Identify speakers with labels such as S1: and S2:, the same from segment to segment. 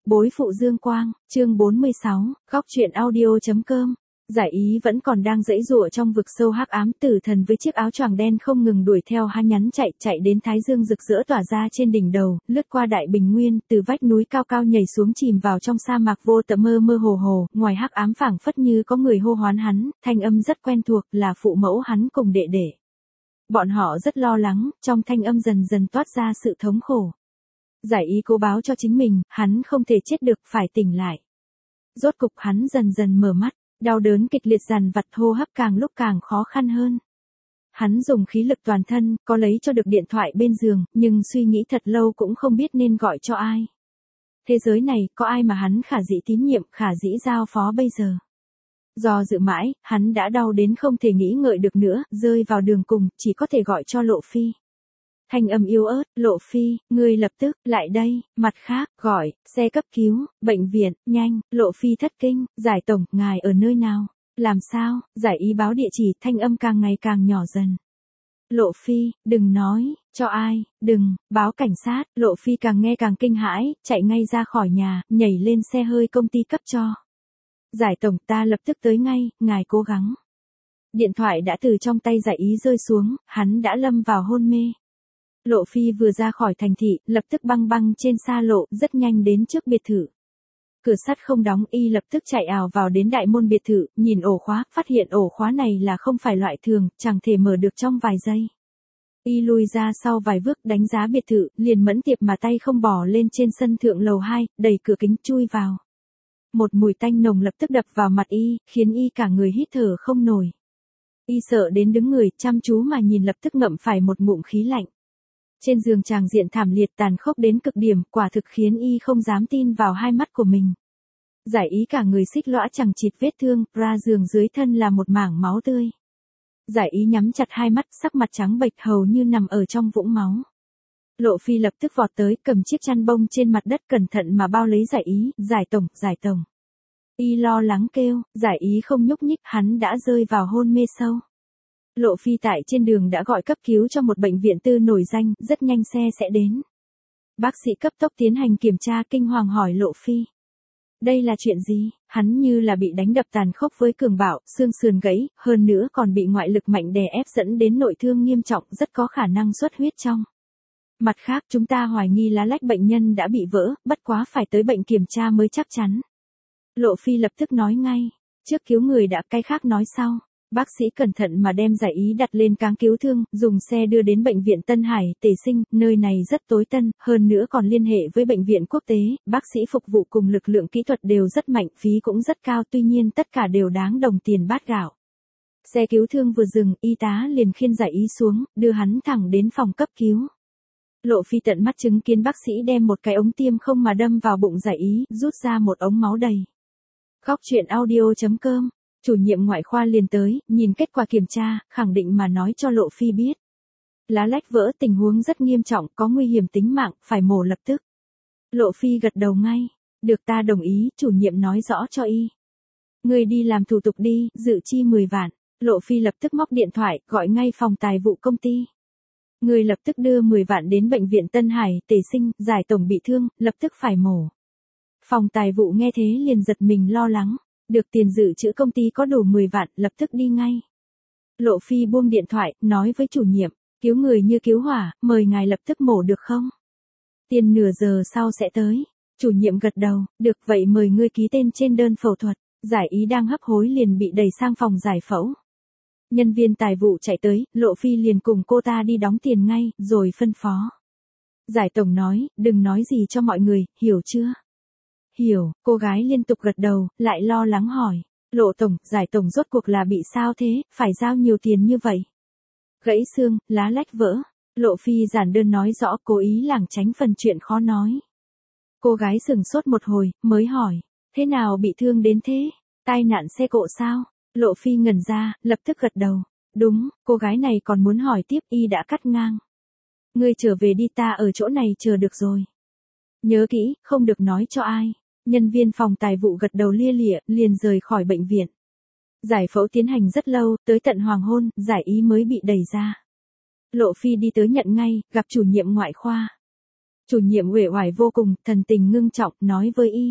S1: Bối phụ Dương Quang, chương 46, góc truyện audio.com. Giải ý vẫn còn đang giãy giụa trong vực sâu hắc ám, Tử Thần với chiếc áo choàng đen không ngừng đuổi theo hắn nhắn chạy đến thái dương rực rỡ tỏa ra trên đỉnh đầu, lướt qua đại bình nguyên, từ vách núi cao cao nhảy xuống chìm vào trong sa mạc vô tận mơ mơ hồ hồ, ngoài hắc ám phảng phất như có người hô hoán hắn, thanh âm rất quen thuộc, là phụ mẫu hắn cùng đệ đệ. Bọn họ rất lo lắng, trong thanh âm dần dần toát ra sự thống khổ. Giải ý cố báo cho chính mình, hắn không thể chết được, phải tỉnh lại. Rốt cục hắn dần dần mở mắt, đau đớn kịch liệt dằn vặt, hô hấp càng lúc càng khó khăn hơn. Hắn dùng khí lực toàn thân, có lấy cho được điện thoại bên giường, nhưng suy nghĩ thật lâu cũng không biết nên gọi cho ai. Thế giới này, có ai mà hắn khả dĩ tín nhiệm, khả dĩ giao phó bây giờ? Do dự mãi, hắn đã đau đến không thể nghĩ ngợi được nữa, rơi vào đường cùng, chỉ có thể gọi cho Lộ Phi. Thanh âm yếu ớt, Lộ Phi, ngươi lập tức, lại đây, mặt khác, gọi, xe cấp cứu, bệnh viện, nhanh, Lộ Phi thất kinh, Giải tổng, ngài ở nơi nào? Làm sao? Giải ý báo địa chỉ, thanh âm càng ngày càng nhỏ dần. Lộ Phi, đừng nói, cho ai, đừng, báo cảnh sát, Lộ Phi càng nghe càng kinh hãi, chạy ngay ra khỏi nhà, nhảy lên xe hơi công ty cấp cho. Giải tổng, ta lập tức tới ngay, ngài cố gắng. Điện thoại đã từ trong tay Giải ý rơi xuống, hắn đã lâm vào hôn mê. Lộ Phi vừa ra khỏi thành thị, lập tức băng trên xa lộ, rất nhanh đến trước biệt thự. Cửa sắt không đóng, y lập tức chạy ào vào đến đại môn biệt thự, nhìn ổ khóa, phát hiện ổ khóa này là không phải loại thường, chẳng thể mở được trong vài giây. Y lùi ra sau vài bước, đánh giá biệt thự, liền mẫn tiệp mà tay không bỏ lên trên sân thượng lầu 2, đẩy cửa kính chui vào. Một mùi tanh nồng lập tức đập vào mặt y, khiến y cả người hít thở không nổi. Y sợ đến đứng người, chăm chú mà nhìn, lập tức ngậm phải một ngụm khí lạnh. Trên giường tràng diện thảm liệt tàn khốc đến cực điểm, quả thực khiến y không dám tin vào hai mắt của mình. Giải ý cả người xích lõa chằng chịt vết thương, ra giường dưới thân là một mảng máu tươi. Giải ý nhắm chặt hai mắt, sắc mặt trắng bệch hầu như nằm ở trong vũng máu. Lộ Phi lập tức vọt tới, cầm chiếc chăn bông trên mặt đất cẩn thận mà bao lấy Giải ý, Giải tổng, Giải tổng. Y lo lắng kêu, Giải ý không nhúc nhích, hắn đã rơi vào hôn mê sâu. Lộ Phi tại trên đường đã gọi cấp cứu cho một bệnh viện tư nổi danh, rất nhanh xe sẽ đến. Bác sĩ cấp tốc tiến hành kiểm tra, kinh hoàng hỏi Lộ Phi. Đây là chuyện gì? Hắn như là bị đánh đập tàn khốc với cường bạo, xương sườn gãy, hơn nữa còn bị ngoại lực mạnh đè ép dẫn đến nội thương nghiêm trọng, rất có khả năng xuất huyết trong. Mặt khác, chúng ta hoài nghi lá lách bệnh nhân đã bị vỡ, bất quá phải tới bệnh kiểm tra mới chắc chắn. Lộ Phi lập tức nói ngay, trước cứu người đã, cái khác nói sau. Bác sĩ cẩn thận mà đem Giải ý đặt lên cáng cứu thương, dùng xe đưa đến bệnh viện Tân Hải, Tề Sinh, nơi này rất tối tân, hơn nữa còn liên hệ với bệnh viện quốc tế, bác sĩ phục vụ cùng lực lượng kỹ thuật đều rất mạnh, phí cũng rất cao, tuy nhiên tất cả đều đáng đồng tiền bát gạo. Xe cứu thương vừa dừng, y tá liền khiêng Giải ý xuống, đưa hắn thẳng đến phòng cấp cứu. Lộ Phi tận mắt chứng kiến bác sĩ đem một cái ống tiêm không mà đâm vào bụng Giải ý, rút ra một ống máu đầy. Góc truyện audio.com. Chủ nhiệm ngoại khoa liền tới, nhìn kết quả kiểm tra, khẳng định mà nói cho Lộ Phi biết. Lá lách vỡ, tình huống rất nghiêm trọng, có nguy hiểm tính mạng, phải mổ lập tức. Lộ Phi gật đầu ngay, được, ta đồng ý, chủ nhiệm nói rõ cho y. Người đi làm thủ tục đi, dự chi 10 vạn. Lộ Phi lập tức móc điện thoại, gọi ngay phòng tài vụ công ty. Người lập tức đưa 10 vạn đến bệnh viện Tân Hải, Tề Sinh, Giải tổng bị thương, lập tức phải mổ. Phòng tài vụ nghe thế liền giật mình lo lắng. Được, tiền dự trữ công ty có đủ 10 vạn, lập tức đi ngay. Lộ Phi buông điện thoại, nói với chủ nhiệm, cứu người như cứu hỏa, mời ngài lập tức mổ được không? Tiền nửa giờ sau sẽ tới. Chủ nhiệm gật đầu, được, vậy mời ngươi ký tên trên đơn phẫu thuật. Giải ý đang hấp hối liền bị đẩy sang phòng giải phẫu. Nhân viên tài vụ chạy tới, Lộ Phi liền cùng cô ta đi đóng tiền ngay, rồi phân phó. Giải tổng nói, đừng nói gì cho mọi người, hiểu chưa? Hiểu, cô gái liên tục gật đầu, lại lo lắng hỏi. Lộ tổng, Giải tổng rốt cuộc là bị sao thế, phải giao nhiều tiền như vậy? Gãy xương, lá lách vỡ. Lộ Phi giản đơn nói rõ, cố ý lảng tránh phần chuyện khó nói. Cô gái sửng sốt một hồi, mới hỏi. Thế nào bị thương đến thế? Tai nạn xe cộ sao? Lộ Phi ngẩn ra, lập tức gật đầu. Đúng, cô gái này còn muốn hỏi tiếp, y đã cắt ngang. Ngươi trở về đi, ta ở chỗ này chờ được rồi. Nhớ kỹ, không được nói cho ai. Nhân viên phòng tài vụ gật đầu lia lịa, liền rời khỏi bệnh viện. Giải phẫu tiến hành rất lâu, tới tận hoàng hôn, Giải ý mới bị đẩy ra. Lộ Phi đi tới nhận ngay, gặp chủ nhiệm ngoại khoa. Chủ nhiệm uể oải vô cùng, thần tình ngưng trọng, nói với y.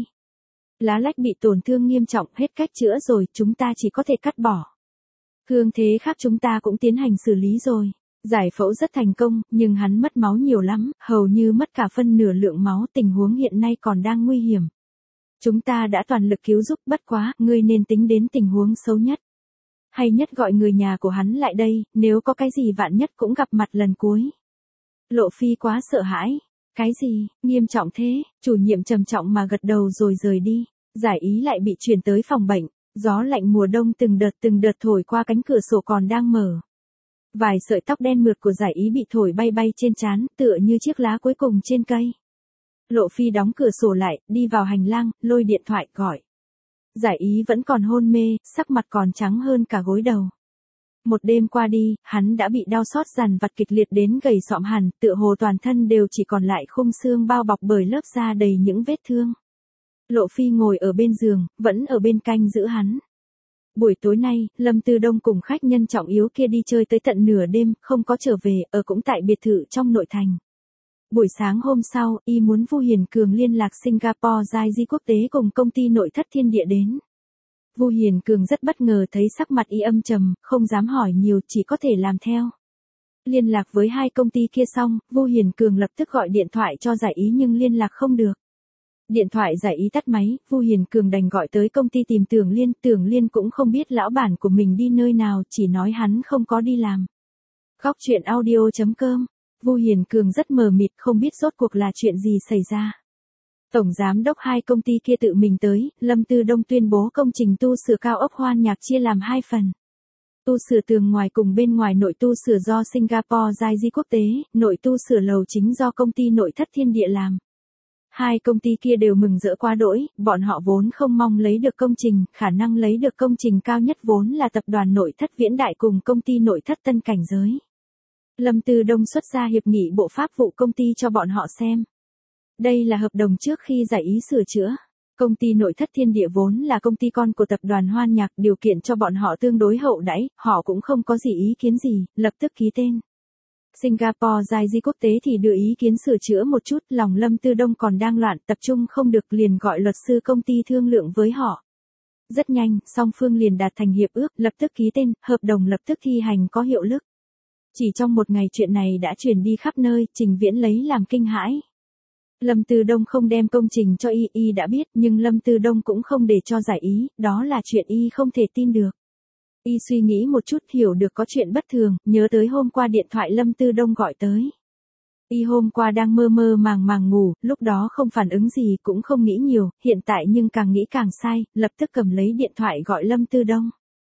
S1: Lá lách bị tổn thương nghiêm trọng, hết cách chữa rồi, chúng ta chỉ có thể cắt bỏ. Thương thế khác chúng ta cũng tiến hành xử lý rồi. Giải phẫu rất thành công, nhưng hắn mất máu nhiều lắm, hầu như mất cả phân nửa lượng máu, tình huống hiện nay còn đang nguy hiểm. Chúng ta đã toàn lực cứu giúp, bất quá, ngươi nên tính đến tình huống xấu nhất. Hay nhất gọi người nhà của hắn lại đây, nếu có cái gì vạn nhất cũng gặp mặt lần cuối. Lộ Phi quá sợ hãi. Cái gì, nghiêm trọng thế, chủ nhiệm trầm trọng mà gật đầu rồi rời đi. Giải ý lại bị chuyển tới phòng bệnh, gió lạnh mùa đông từng đợt thổi qua cánh cửa sổ còn đang mở. Vài sợi tóc đen mượt của Giải ý bị thổi bay bay trên trán, tựa như chiếc lá cuối cùng trên cây. Lộ Phi đóng cửa sổ lại, đi vào hành lang, lôi điện thoại gọi. Giải ý vẫn còn hôn mê, sắc mặt còn trắng hơn cả gối đầu. Một đêm qua đi, hắn đã bị đau xót dằn vặt kịch liệt đến gầy sọm hẳn, tựa hồ toàn thân đều chỉ còn lại khung xương bao bọc bởi lớp da đầy những vết thương. Lộ Phi ngồi ở bên giường, vẫn ở bên canh giữ hắn. Buổi tối nay, Lâm Tư Đông cùng khách nhân trọng yếu kia đi chơi tới tận nửa đêm, không có trở về, ở cũng tại biệt thự trong nội thành. Buổi sáng hôm sau, y muốn Vu Hiền Cường liên lạc Singapore Giai Di quốc tế cùng công ty nội thất Thiên Địa đến. Vu Hiền Cường rất bất ngờ thấy sắc mặt y âm trầm, không dám hỏi nhiều, chỉ có thể làm theo. Liên lạc với hai công ty kia xong, Vu Hiền Cường lập tức gọi điện thoại cho Giải ý nhưng liên lạc không được. Điện thoại Giải ý tắt máy, Vu Hiền Cường đành gọi tới công ty tìm Tưởng Liên cũng không biết lão bản của mình đi nơi nào, chỉ nói hắn không có đi làm. Góc truyện audio.com. Vu Hiền Cường rất mờ mịt, không biết rốt cuộc là chuyện gì xảy ra. Tổng giám đốc hai công ty kia tự mình tới, Lâm Tư Đông tuyên bố công trình tu sửa cao ốc Hoan Nhạc chia làm hai phần. Tu sửa tường ngoài cùng bên ngoài, nội tu sửa do Singapore Giai Di quốc tế, nội tu sửa lầu chính do công ty nội thất Thiên Địa làm. Hai công ty kia đều mừng rỡ quá đỗi, bọn họ vốn không mong lấy được công trình, khả năng lấy được công trình cao nhất vốn là tập đoàn nội thất Viễn Đại cùng công ty nội thất Tân Cảnh Giới. Lâm Tư Đông xuất ra hiệp nghị bộ pháp vụ công ty cho bọn họ xem. Đây là hợp đồng trước khi Giải ý sửa chữa. Công ty nội thất Thiên Địa vốn là công ty con của tập đoàn Hoan Nhạc, điều kiện cho bọn họ tương đối hậu đãi, họ cũng không có gì ý kiến gì, lập tức ký tên. Singapore Giai Di quốc tế thì đưa ý kiến sửa chữa một chút, lòng Lâm Tư Đông còn đang loạn, tập trung không được, liền gọi luật sư công ty thương lượng với họ. Rất nhanh, song phương liền đạt thành hiệp ước, lập tức ký tên, hợp đồng lập tức thi hành có hiệu lực. Chỉ trong một ngày chuyện này đã truyền đi khắp nơi, Trình Viễn lấy làm kinh hãi. Lâm Tư Đông không đem công trình cho y đã biết, nhưng Lâm Tư Đông cũng không để cho Giải ý, đó là chuyện y không thể tin được. Y suy nghĩ một chút, hiểu được có chuyện bất thường, nhớ tới hôm qua điện thoại Lâm Tư Đông gọi tới. Y hôm qua đang mơ mơ màng ngủ, lúc đó không phản ứng gì cũng không nghĩ nhiều, hiện tại nhưng càng nghĩ càng sai, lập tức cầm lấy điện thoại gọi Lâm Tư Đông.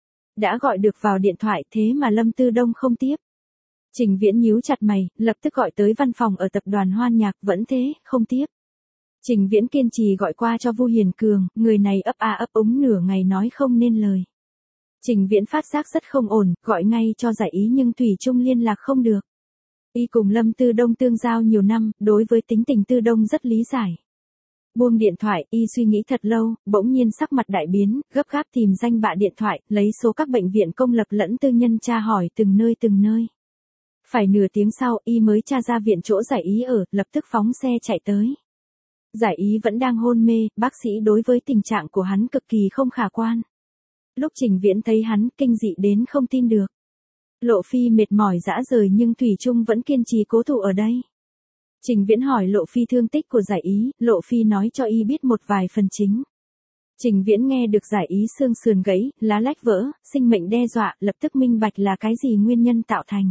S1: Đã gọi được vào điện thoại thế mà Lâm Tư Đông không tiếp. Trình Viễn nhíu chặt mày, lập tức gọi tới văn phòng ở tập đoàn Hoan Nhạc, vẫn thế, không tiếp. Trình Viễn kiên trì gọi qua cho Vu Hiền Cường, người này ấp a ấp úng nửa ngày nói không nên lời. Trình Viễn phát giác rất không ổn, gọi ngay cho Giải ý nhưng thủy chung liên lạc không được. Y cùng Lâm Tư Đông tương giao nhiều năm, đối với tính tình Tư Đông rất lý giải. Buông điện thoại, y suy nghĩ thật lâu, bỗng nhiên sắc mặt đại biến, gấp gáp tìm danh bạ điện thoại, lấy số các bệnh viện công lập lẫn tư nhân tra hỏi từng nơi. Phải nửa tiếng sau, y mới tra ra viện chỗ Giải ý ở, lập tức phóng xe chạy tới. Giải ý vẫn đang hôn mê, bác sĩ đối với tình trạng của hắn cực kỳ không khả quan. Lúc Trình Viễn thấy hắn, kinh dị đến không tin được. Lộ Phi mệt mỏi rã rời nhưng thủy chung vẫn kiên trì cố thủ ở đây. Trình Viễn hỏi Lộ Phi thương tích của Giải ý, Lộ Phi nói cho y biết một vài phần chính. Trình Viễn nghe được Giải ý xương sườn gãy, lá lách vỡ, sinh mệnh đe dọa, lập tức minh bạch là cái gì nguyên nhân tạo thành.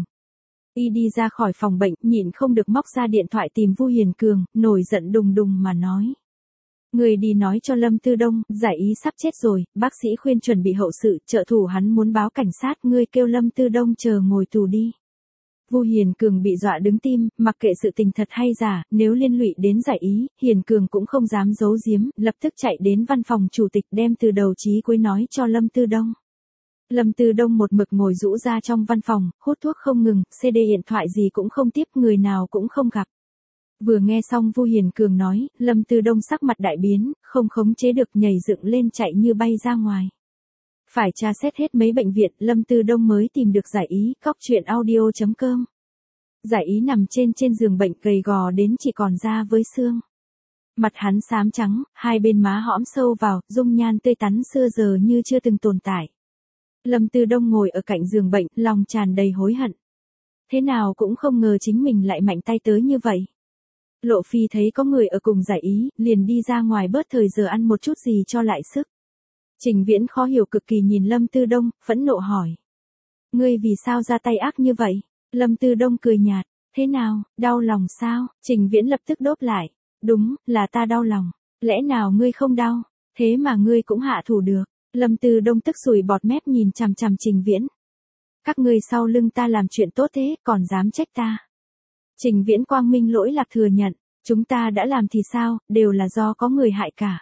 S1: Y đi ra khỏi phòng bệnh, nhịn không được móc ra điện thoại tìm Vu Hiền Cường, nổi giận đùng đùng mà nói. Người đi nói cho Lâm Tư Đông, Giải ý sắp chết rồi, bác sĩ khuyên chuẩn bị hậu sự, trợ thủ hắn muốn báo cảnh sát, ngươi kêu Lâm Tư Đông chờ ngồi tù đi. Vu Hiền Cường bị dọa đứng tim, mặc kệ sự tình thật hay giả, nếu liên lụy đến Giải ý, Hiền Cường cũng không dám giấu giếm, lập tức chạy đến văn phòng chủ tịch đem từ đầu chí cuối nói cho Lâm Tư Đông. Lâm Tư Đông một mực ngồi rũ ra trong văn phòng, hút thuốc không ngừng, CD điện thoại gì cũng không tiếp, người nào cũng không gặp. Vừa nghe xong Vu Hiền Cường nói, Lâm Tư Đông sắc mặt đại biến, không khống chế được nhảy dựng lên chạy như bay ra ngoài. Phải tra xét hết mấy bệnh viện, Lâm Tư Đông mới tìm được Giải ý, góc truyện audio.com. Giải ý nằm trên giường bệnh gầy gò đến chỉ còn da với xương. Mặt hắn xám trắng, hai bên má hõm sâu vào, dung nhan tươi tắn xưa giờ như chưa từng tồn tại. Lâm Tư Đông ngồi ở cạnh giường bệnh, lòng tràn đầy hối hận. Thế nào cũng không ngờ chính mình lại mạnh tay tới như vậy. Lộ Phi thấy có người ở cùng Giải ý, liền đi ra ngoài bớt thời giờ ăn một chút gì cho lại sức. Trình Viễn khó hiểu cực kỳ nhìn Lâm Tư Đông, phẫn nộ hỏi. Ngươi vì sao ra tay ác như vậy? Lâm Tư Đông cười nhạt, thế nào, đau lòng sao? Trình Viễn lập tức đốp lại. Đúng, là ta đau lòng. Lẽ nào ngươi không đau? Thế mà ngươi cũng hạ thủ được. Lâm Tư Đông tức sùi bọt mép nhìn chằm chằm Trình Viễn. Các ngươi sau lưng ta làm chuyện tốt thế, còn dám trách ta. Trình Viễn quang minh lỗi lạc thừa nhận, chúng ta đã làm thì sao, đều là do có người hại cả.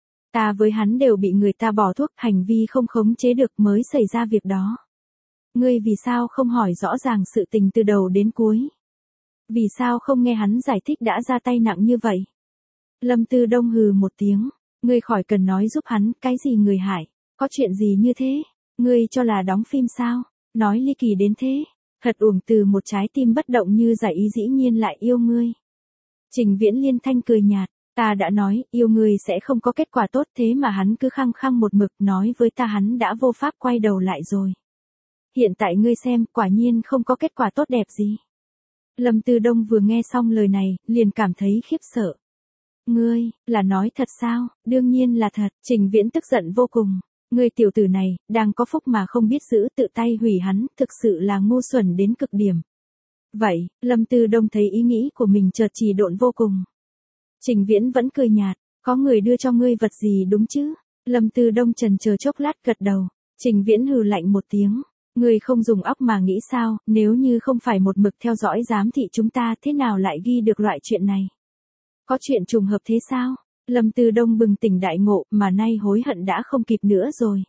S1: Ta với hắn đều bị người ta bỏ thuốc, hành vi không khống chế được mới xảy ra việc đó. Ngươi vì sao không hỏi rõ ràng sự tình từ đầu đến cuối? Vì sao không nghe hắn giải thích đã ra tay nặng như vậy? Lâm Tư Đông hừ một tiếng, ngươi khỏi cần nói giúp hắn, cái gì người hại, có chuyện gì như thế? Ngươi cho là đóng phim sao? Nói ly kỳ đến thế, thật uổng từ một trái tim bất động như Giải ý dĩ nhiên lại yêu ngươi. Trình Viễn liên thanh cười nhạt, ta đã nói, yêu ngươi sẽ không có kết quả tốt thế mà hắn cứ khăng khăng một mực nói với ta hắn đã vô pháp quay đầu lại rồi. Hiện tại ngươi xem, quả nhiên không có kết quả tốt đẹp gì. Lâm Tư Đông vừa nghe xong lời này, liền cảm thấy khiếp sợ. Ngươi, là nói thật sao? Đương nhiên là thật, Trình Viễn tức giận vô cùng. Ngươi tiểu tử này, đang có phúc mà không biết giữ tự tay hủy hắn, thực sự là ngu xuẩn đến cực điểm. Vậy, Lâm Tư Đông thấy ý nghĩ của mình chợt trì độn vô cùng. Trình Viễn vẫn cười nhạt, có người đưa cho ngươi vật gì đúng chứ? Lâm Tư Đông chần chờ chốc lát gật đầu. Trình Viễn hừ lạnh một tiếng. Ngươi không dùng óc mà nghĩ sao, nếu như không phải một mực theo dõi giám thị chúng ta thế nào lại ghi được loại chuyện này? Có chuyện trùng hợp thế sao? Lâm Tư Đông bừng tỉnh đại ngộ mà nay hối hận đã không kịp nữa rồi.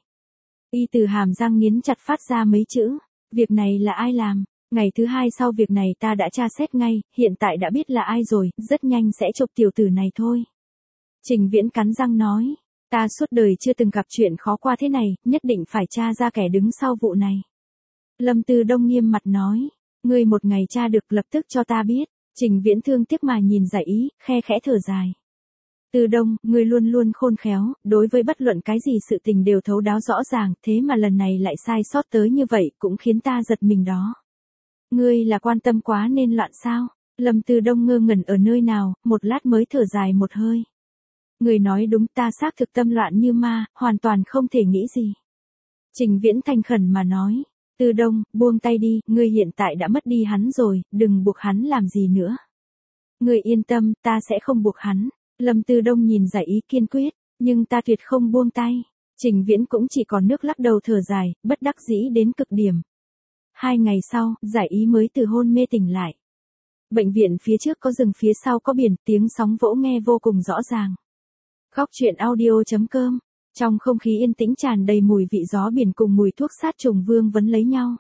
S1: Y từ hàm răng nghiến chặt phát ra mấy chữ. Việc này là ai làm? Ngày thứ hai sau việc này ta đã tra xét ngay, hiện tại đã biết là ai rồi, rất nhanh sẽ chộp tiểu tử này thôi. Trình Viễn cắn răng nói. Ta suốt đời chưa từng gặp chuyện khó qua thế này, nhất định phải tra ra kẻ đứng sau vụ này. Lâm Tư Đông nghiêm mặt nói. Ngươi một ngày tra được lập tức cho ta biết. Trình Viễn thương tiếc mà nhìn Giải ý, khe khẽ thở dài. Tư Đông, ngươi luôn luôn khôn khéo, đối với bất luận cái gì sự tình đều thấu đáo rõ ràng, thế mà lần này lại sai sót tới như vậy cũng khiến ta giật mình đó. Ngươi là quan tâm quá nên loạn sao? Lâm Tư Đông ngơ ngẩn ở nơi nào, một lát mới thở dài một hơi. Ngươi nói đúng, ta xác thực tâm loạn như ma, hoàn toàn không thể nghĩ gì. Trình Viễn thành khẩn mà nói. Tư Đông, buông tay đi, ngươi hiện tại đã mất đi hắn rồi, đừng buộc hắn làm gì nữa. Ngươi yên tâm, ta sẽ không buộc hắn. Lâm Tư Đông nhìn Giải ý kiên quyết, nhưng ta tuyệt không buông tay. Trình Viễn cũng chỉ còn nước lắc đầu thở dài, bất đắc dĩ đến cực điểm. 2 ngày sau, Giải ý mới từ hôn mê tỉnh lại. Bệnh viện phía trước có rừng phía sau có biển, tiếng sóng vỗ nghe vô cùng rõ ràng. Góc truyện audio.com. Trong không khí yên tĩnh tràn đầy mùi vị gió biển cùng mùi thuốc sát trùng vương vấn lấy nhau.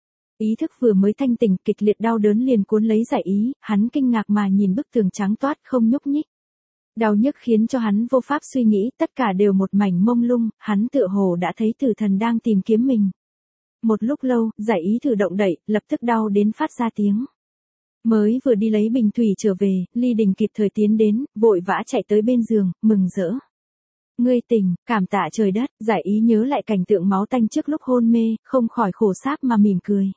S1: Ý thức vừa mới thanh tỉnh, kịch liệt đau đớn liền cuốn lấy Giải ý, hắn kinh ngạc mà nhìn bức tường trắng toát không nhúc nhích. Đau nhức khiến cho hắn vô pháp suy nghĩ, tất cả đều một mảnh mông lung, hắn tựa hồ đã thấy tử thần đang tìm kiếm mình. Một lúc lâu, Giải ý thử động đậy, lập tức đau đến phát ra tiếng. Mới vừa đi lấy bình thủy trở về, Ly Đình kịp thời tiến đến, vội vã chạy tới bên giường, mừng rỡ. Ngươi tỉnh, cảm tạ trời đất, Giải ý nhớ lại cảnh tượng máu tanh trước lúc hôn mê, không khỏi khổ sáp mà mỉm cười.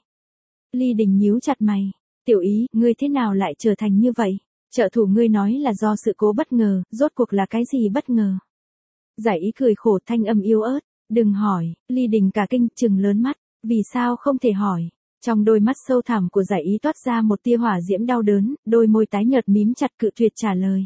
S1: Ly Đình nhíu chặt mày, tiểu ý, ngươi thế nào lại trở thành như vậy? Trợ thủ ngươi nói là do sự cố bất ngờ, rốt cuộc là cái gì bất ngờ? Giải ý cười khổ thanh âm yếu ớt, đừng hỏi, Ly Đình cả kinh trừng lớn mắt, vì sao không thể hỏi? Trong đôi mắt sâu thẳm của Giải ý toát ra một tia hỏa diễm đau đớn, đôi môi tái nhợt mím chặt cự tuyệt trả lời.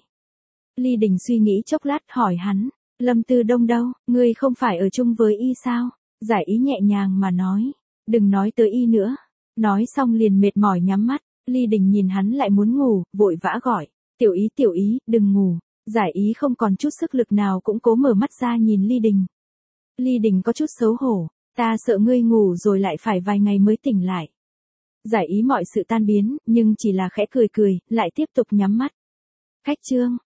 S1: Ly Đình suy nghĩ chốc lát hỏi hắn, Lâm Tư Đông đâu, ngươi không phải ở chung với y sao? Giải ý nhẹ nhàng mà nói, đừng nói tới y nữa. Nói xong liền mệt mỏi nhắm mắt, Ly Đình nhìn hắn lại muốn ngủ, vội vã gọi, tiểu ý, đừng ngủ. Giải ý không còn chút sức lực nào cũng cố mở mắt ra nhìn Ly Đình. Ly Đình có chút xấu hổ, ta sợ ngươi ngủ rồi lại phải vài ngày mới tỉnh lại. Giải ý mọi sự tan biến, nhưng chỉ là khẽ cười cười, lại tiếp tục nhắm mắt. Khách chương.